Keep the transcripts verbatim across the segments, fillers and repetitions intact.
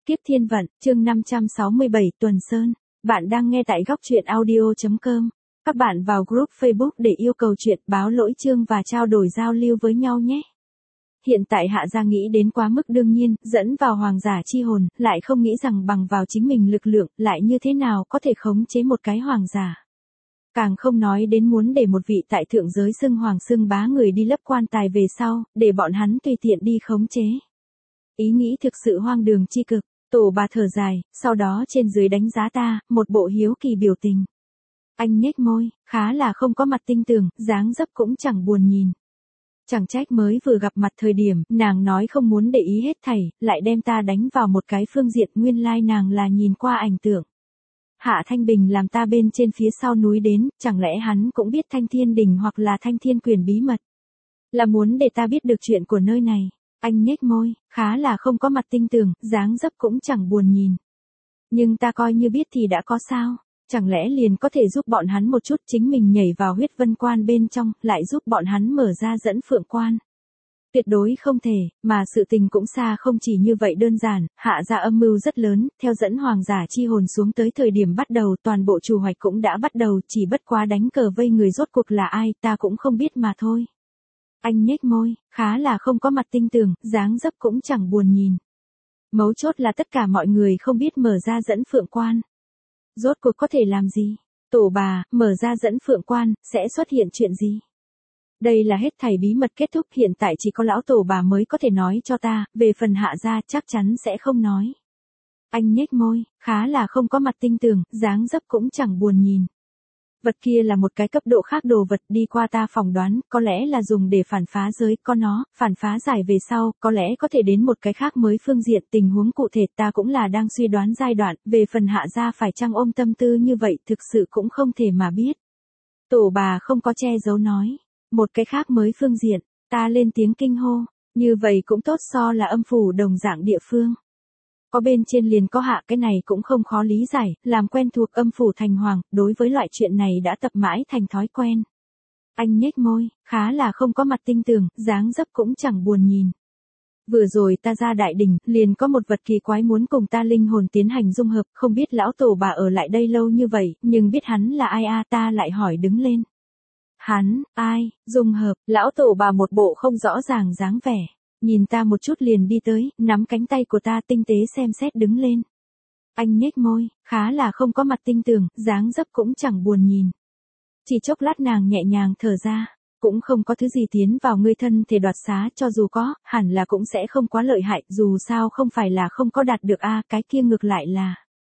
Kiếp thiên vận, chương năm trăm sáu mươi bảy Tuần Sơn. Bạn đang nghe tại góc truyện audio chấm com. Các bạn vào group Facebook để yêu cầu chuyện, báo lỗi chương và trao đổi giao lưu với nhau nhé. Hiện tại Hạ Gia nghĩ đến quá mức đương nhiên, dẫn vào hoàng giả chi hồn, lại không nghĩ rằng bằng vào chính mình lực lượng, lại như thế nào có thể khống chế một cái hoàng giả. Càng không nói đến muốn để một vị tại thượng giới xưng hoàng xưng bá người đi lấp quan tài về sau, để bọn hắn tùy tiện đi khống chế. Ý nghĩ thực sự hoang đường chi cực. Tổ bà thở dài, sau đó trên dưới đánh giá ta, một bộ hiếu kỳ biểu tình. Anh nhếch môi, khá là không có mặt tinh tường, dáng dấp cũng chẳng buồn nhìn. Chẳng trách mới vừa gặp mặt thời điểm, nàng nói không muốn để ý hết thảy, lại đem ta đánh vào một cái phương diện nguyên lai nàng là nhìn qua ảnh tượng. Hạ Thanh Bình làm ta bên trên phía sau núi đến, chẳng lẽ hắn cũng biết Thanh Thiên Đình hoặc là Thanh Thiên Quyền bí mật. Là muốn để ta biết được chuyện của nơi này. Anh nhếch môi, khá là không có mặt tinh tường, dáng dấp cũng chẳng buồn nhìn. Nhưng ta coi như biết thì đã có sao, chẳng lẽ liền có thể giúp bọn hắn một chút chính mình nhảy vào huyết vân quan bên trong, lại giúp bọn hắn mở ra dẫn phượng quan. Tuyệt đối không thể, mà sự tình cũng xa không chỉ như vậy đơn giản, Hạ Gia âm mưu rất lớn, theo dẫn hoàng giả chi hồn xuống tới thời điểm bắt đầu toàn bộ trù hoạch cũng đã bắt đầu, chỉ bất quá đánh cờ vây người rốt cuộc là ai ta cũng không biết mà thôi. Anh nhếch môi, khá là không có mặt tinh tường, dáng dấp cũng chẳng buồn nhìn. Mấu chốt là tất cả mọi người không biết mở ra dẫn phượng quan. Rốt cuộc có thể làm gì? Tổ bà, mở ra dẫn phượng quan, sẽ xuất hiện chuyện gì? Đây là hết thảy bí mật kết thúc, hiện tại chỉ có lão tổ bà mới có thể nói cho ta, về phần Hạ Gia chắc chắn sẽ không nói. Anh nhếch môi, khá là không có mặt tinh tường, dáng dấp cũng chẳng buồn nhìn. Vật kia là một cái cấp độ khác đồ vật, đi qua ta phỏng đoán, có lẽ là dùng để phản phá giới, có nó, phản phá giải về sau, có lẽ có thể đến một cái khác mới phương diện, tình huống cụ thể ta cũng là đang suy đoán giai đoạn, về phần Hạ Gia phải chăng ôm tâm tư như vậy thực sự cũng không thể mà biết. Tổ bà không có che giấu nói, một cái khác mới phương diện, ta lên tiếng kinh hô, như vậy cũng tốt so là âm phủ đồng dạng địa phương. Có bên trên liền có hạ, cái này cũng không khó lý giải, làm quen thuộc âm phủ thành hoàng, đối với loại chuyện này đã tập mãi thành thói quen. Anh nhếch môi, khá là không có mặt tinh tường, dáng dấp cũng chẳng buồn nhìn. Vừa rồi ta ra đại đình, liền có một vật kỳ quái muốn cùng ta linh hồn tiến hành dung hợp, không biết lão tổ bà ở lại đây lâu như vậy, nhưng biết hắn là ai a ta lại hỏi đứng lên. Hắn, ai, dung hợp, lão tổ bà một bộ không rõ ràng dáng vẻ. Nhìn ta một chút liền đi tới, nắm cánh tay của ta tinh tế xem xét đứng lên. Anh nhếch môi, khá là không có mặt tinh tường, dáng dấp cũng chẳng buồn nhìn. Chỉ chốc lát nàng nhẹ nhàng thở ra, cũng không có thứ gì tiến vào ngươi thân thể đoạt xá, cho dù có, hẳn là cũng sẽ không quá lợi hại, dù sao không phải là không có đạt được a, cái kia ngược lại là.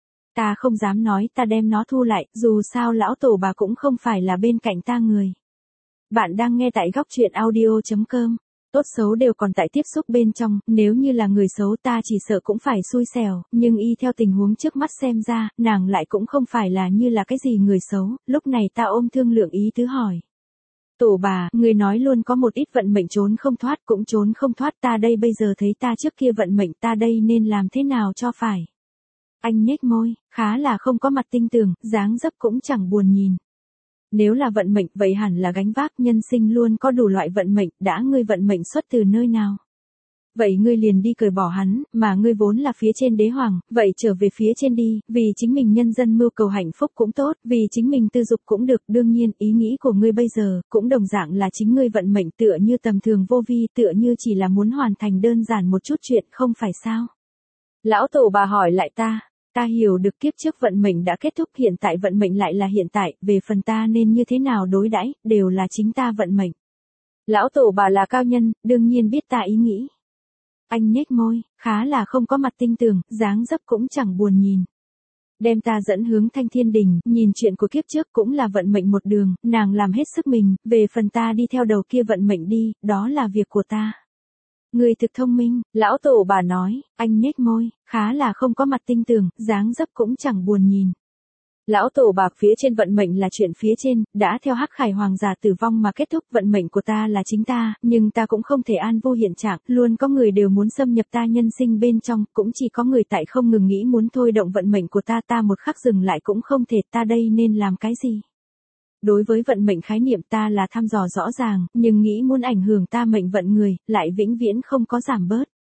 Ta không dám nói ta đem nó thu lại, dù sao lão tổ bà cũng không phải là bên cạnh ta người. Bạn đang nghe tại góc truyện audio chấm com. Tốt xấu đều còn tại tiếp xúc bên trong, nếu như là người xấu ta chỉ sợ cũng phải xui xẻo, nhưng y theo tình huống trước mắt xem ra, nàng lại cũng không phải là như là cái gì người xấu, lúc này ta ôm thương lượng ý tứ hỏi. Tổ bà, người nói luôn có một ít vận mệnh trốn không thoát cũng trốn không thoát, ta đây bây giờ thấy ta trước kia vận mệnh ta đây nên làm thế nào cho phải. Anh nhếch môi, khá là không có mặt tinh tường, dáng dấp cũng chẳng buồn nhìn. Nếu là vận mệnh vậy hẳn là gánh vác, nhân sinh luôn có đủ loại vận mệnh, đã ngươi vận mệnh xuất từ nơi nào. Vậy ngươi liền đi cởi bỏ hắn, mà ngươi vốn là phía trên đế hoàng, vậy trở về phía trên đi, vì chính mình nhân dân mưu cầu hạnh phúc cũng tốt, vì chính mình tư dục cũng được, đương nhiên ý nghĩ của ngươi bây giờ, cũng đồng dạng là chính ngươi vận mệnh tựa như tầm thường vô vi, tựa như chỉ là muốn hoàn thành đơn giản một chút chuyện không phải sao. Lão tổ bà hỏi lại ta. Ta hiểu được kiếp trước vận mệnh đã kết thúc, hiện tại vận mệnh lại là hiện tại, về phần ta nên như thế nào đối đãi, đều là chính ta vận mệnh. Lão tổ bà là cao nhân, đương nhiên biết ta ý nghĩ. Anh nhếch môi, khá là không có mặt tinh tường, dáng dấp cũng chẳng buồn nhìn. Đem ta dẫn hướng Thanh Thiên Đình, nhìn chuyện của kiếp trước cũng là vận mệnh một đường, nàng làm hết sức mình, về phần ta đi theo đầu kia vận mệnh đi, đó là việc của ta. Người thực thông minh, lão tổ bà nói, anh nhếch môi, khá là không có mặt tinh tường, dáng dấp cũng chẳng buồn nhìn. Lão tổ bà, phía trên vận mệnh là chuyện phía trên, đã theo Hắc Khải hoàng giả tử vong mà kết thúc, vận mệnh của ta là chính ta, nhưng ta cũng không thể an vô hiện trạng, luôn có người đều muốn xâm nhập ta nhân sinh bên trong, cũng chỉ có người tại không ngừng nghĩ muốn thôi động vận mệnh của ta, ta một khắc dừng lại cũng không thể, ta đây nên làm cái gì? Đối với vận mệnh khái niệm ta là thăm dò rõ ràng, nhưng nghĩ muốn ảnh hưởng ta mệnh vận người, lại vĩnh viễn không có giảm bớt.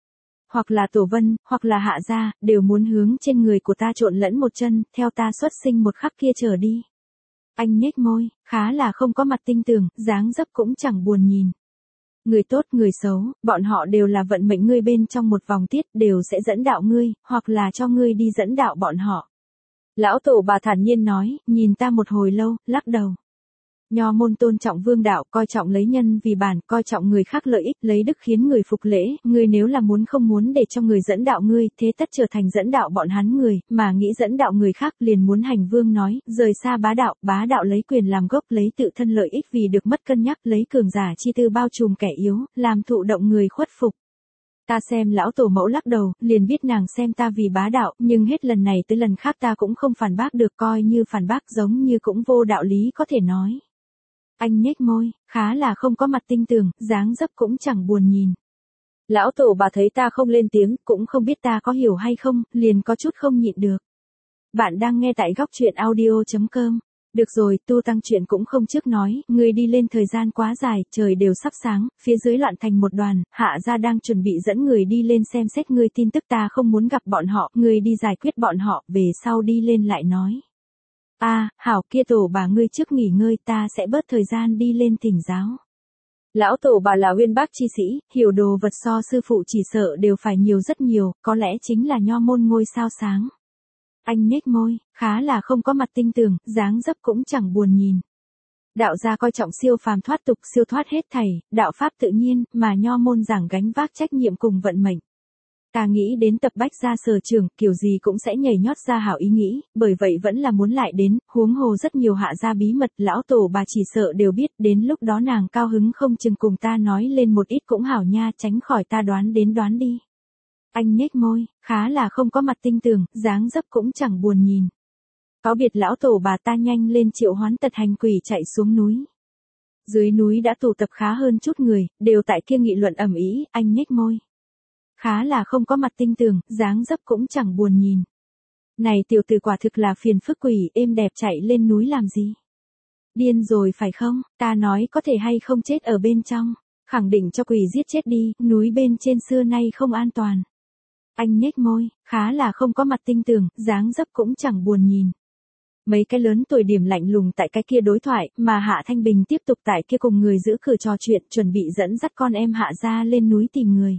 hoặc là Tổ Vân, hoặc là Hạ gia, đều muốn hướng trên người của ta trộn lẫn một chân, theo ta xuất sinh một khắc kia trở đi. Anh nhếch môi, khá là không có mặt tinh tường, dáng dấp cũng chẳng buồn nhìn. Người tốt người xấu, bọn họ đều là vận mệnh ngươi bên trong một vòng tiết, đều sẽ dẫn đạo ngươi, hoặc là cho ngươi đi dẫn đạo bọn họ. Lão tổ bà thản nhiên nói, nhìn ta một hồi lâu, lắc đầu. Nho môn tôn trọng vương đạo, coi trọng lấy nhân vì bản, coi trọng người khác lợi ích, lấy đức khiến người phục lễ, ngươi nếu là muốn không muốn để cho người dẫn đạo ngươi, thế tất trở thành dẫn đạo bọn hắn người, mà nghĩ dẫn đạo người khác liền muốn hành vương nói, rời xa bá đạo, bá đạo lấy quyền làm gốc, lấy tự thân lợi ích vì được mất cân nhắc, lấy cường giả chi tư bao trùm kẻ yếu, làm thụ động người khuất phục. Ta xem lão tổ mẫu lắc đầu, liền biết nàng xem ta vì bá đạo, nhưng hết lần này tới lần khác ta cũng không phản bác được, coi như phản bác giống như cũng vô đạo lý có thể nói. Anh nhếch môi, khá là không có mặt tinh tường, dáng dấp cũng chẳng buồn nhìn. Lão tổ bà thấy ta không lên tiếng, cũng không biết ta có hiểu hay không, liền có chút không nhịn được. Bạn đang nghe tại góc truyện audio chấm com. Được rồi, tu tăng chuyện cũng không trước nói, người đi lên thời gian quá dài, trời đều sắp sáng, phía dưới loạn thành một đoàn, Hạ gia đang chuẩn bị dẫn người đi lên xem xét ngươi, tin tức ta không muốn gặp bọn họ, ngươi đi giải quyết bọn họ, về sau đi lên lại nói. A, à, hảo kia tổ bà ngươi trước nghỉ ngơi, ta sẽ bớt thời gian đi lên thỉnh giáo. Lão tổ bà là uyên bác chi sĩ, hiểu đồ vật so sư phụ chỉ sợ đều phải nhiều rất nhiều, có lẽ chính là nho môn ngôi sao sáng. Anh nhếch môi, khá là không có mặt tinh tường, dáng dấp cũng chẳng buồn nhìn. Đạo gia coi trọng siêu phàm thoát tục, siêu thoát hết thảy, đạo pháp tự nhiên, mà nho môn giảng gánh vác trách nhiệm cùng vận mệnh. Ta nghĩ đến tập bách gia sở trường, kiểu gì cũng sẽ nhảy nhót ra hảo ý nghĩ, bởi vậy vẫn là muốn lại đến, huống hồ rất nhiều hạ gia bí mật, lão tổ bà chỉ sợ đều biết, đến lúc đó nàng cao hứng không chừng cùng ta nói lên một ít cũng hảo nha, tránh khỏi ta đoán đến đoán đi. Anh nhếch môi, khá là không có mặt tinh tường, dáng dấp cũng chẳng buồn nhìn. Cáo biệt lão tổ bà, ta nhanh lên triệu hoán tật hành quỷ chạy xuống núi. Dưới núi đã tụ tập khá hơn chút người, đều tại kia nghị luận ầm ĩ, anh nhếch môi. Khá là không có mặt tinh tường, dáng dấp cũng chẳng buồn nhìn. Này tiểu tử quả thực là phiền phức quỷ, êm đẹp chạy lên núi làm gì? Điên rồi phải không, ta nói có thể hay không chết ở bên trong, khẳng định cho quỷ giết chết đi, núi bên trên xưa nay không an toàn. Anh nhếch môi, khá là không có mặt tinh tường, dáng dấp cũng chẳng buồn nhìn. Mấy cái lớn tuổi điểm lạnh lùng tại cái kia đối thoại, mà Hạ Thanh Bình tiếp tục tại kia cùng người giữ cửa trò chuyện, chuẩn bị dẫn dắt con em Hạ gia lên núi tìm người.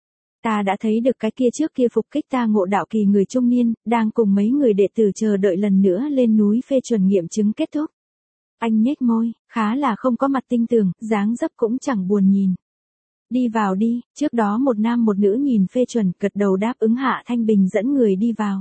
Ta đã thấy được cái kia trước kia phục kích ta Ngộ Đạo Kỳ người trung niên, đang cùng mấy người đệ tử chờ đợi lần nữa lên núi phê chuẩn nghiệm chứng kết thúc. Anh nhếch môi, khá là không có mặt tinh tường, dáng dấp cũng chẳng buồn nhìn. Đi vào đi, trước đó một nam một nữ nhìn phê chuẩn, gật đầu đáp ứng. Hạ Thanh Bình dẫn người đi vào.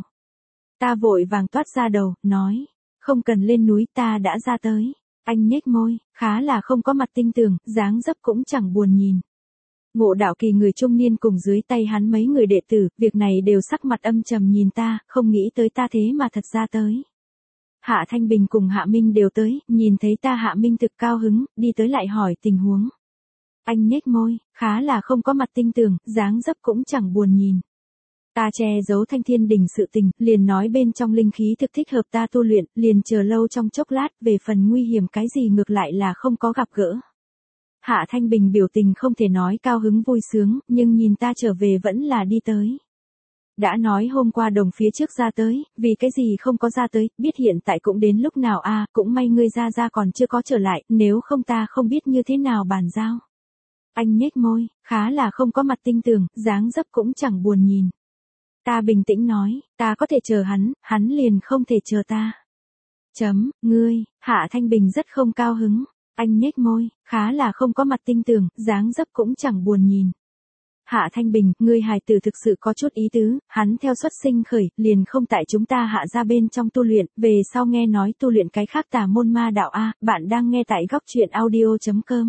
Ta vội vàng toát ra đầu, nói, không cần lên núi, ta đã ra tới. Anh nhếch môi, khá là không có mặt tinh tường, dáng dấp cũng chẳng buồn nhìn. Ngộ Đạo Kỳ người trung niên cùng dưới tay hắn mấy người đệ tử, việc này đều sắc mặt âm trầm nhìn ta, không nghĩ tới ta thế mà thật ra tới. Hạ Thanh Bình cùng Hạ Minh đều tới, nhìn thấy ta Hạ Minh thực cao hứng, đi tới lại hỏi tình huống. Anh nhếch môi, khá là không có mặt tinh tường, dáng dấp cũng chẳng buồn nhìn. Ta che giấu Thanh Thiên Đình sự tình, liền nói bên trong linh khí thực thích hợp ta tu luyện, liền chờ lâu trong chốc lát, về phần nguy hiểm cái gì ngược lại là không có gặp gỡ. Hạ Thanh Bình biểu tình không thể nói cao hứng vui sướng, nhưng nhìn ta trở về vẫn là đi tới. Đã nói hôm qua đồng phía trước ra tới, vì cái gì không có ra tới, biết hiện tại cũng đến lúc nào a à, cũng may ngươi ra ra còn chưa có trở lại, nếu không ta không biết như thế nào bàn giao. Anh nhếch môi, khá là không có mặt tinh tường, dáng dấp cũng chẳng buồn nhìn. Ta bình tĩnh nói, ta có thể chờ hắn, hắn liền không thể chờ ta. Chấm, ngươi, Hạ Thanh Bình rất không cao hứng. Anh nhếch môi, khá là không có mặt tinh tường, dáng dấp cũng chẳng buồn nhìn. Hạ Thanh Bình, ngươi hài tử thực sự có chút ý tứ, hắn theo xuất sinh khởi, liền không tại chúng ta Hạ ra bên trong tu luyện, về sau nghe nói tu luyện cái khác tà môn ma đạo a, bạn đang nghe tại góc truyện audio chấm com.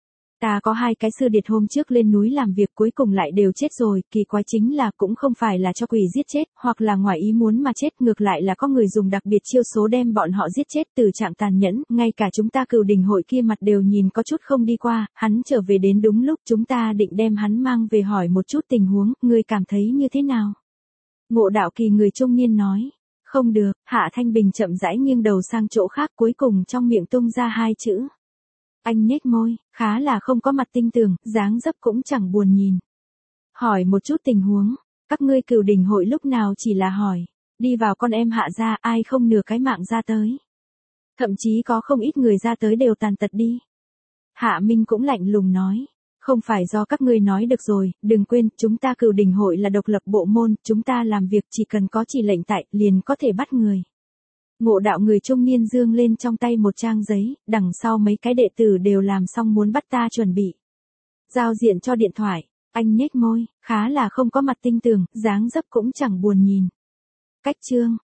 Ta có hai cái sư điệt hôm trước lên núi làm việc cuối cùng lại đều chết rồi, kỳ quái chính là cũng không phải là cho quỷ giết chết, hoặc là ngoài ý muốn mà chết, ngược lại là có người dùng đặc biệt chiêu số đem bọn họ giết chết, từ trạng tàn nhẫn, ngay cả chúng ta Cửu Đình hội kia mặt đều nhìn có chút không đi qua, hắn trở về đến đúng lúc, chúng ta định đem hắn mang về hỏi một chút tình huống, ngươi cảm thấy như thế nào? Ngộ Đạo Kỳ người trung niên nói, không được. Hạ Thanh Bình chậm rãi nghiêng đầu sang chỗ khác, cuối cùng trong miệng tung ra hai chữ. Anh nhếch môi, khá là không có mặt tinh tường, dáng dấp cũng chẳng buồn nhìn. Hỏi một chút tình huống, các ngươi cửu đỉnh hội lúc nào chỉ là hỏi, đi vào con em Hạ gia ai không nửa cái mạng ra tới. Thậm chí có không ít người ra tới đều tàn tật đi. Hạ Minh cũng lạnh lùng nói, không phải do các ngươi nói được rồi, đừng quên, chúng ta cửu đỉnh hội là độc lập bộ môn, chúng ta làm việc chỉ cần có chỉ lệnh tại, liền có thể bắt người. Ngộ đạo người trung niên dương lên trong tay một trang giấy, đằng sau mấy cái đệ tử đều làm xong muốn bắt ta chuẩn bị. Giao diện cho điện thoại, anh nhếch môi, khá là không có mặt tinh tường, dáng dấp cũng chẳng buồn nhìn. Cách chương,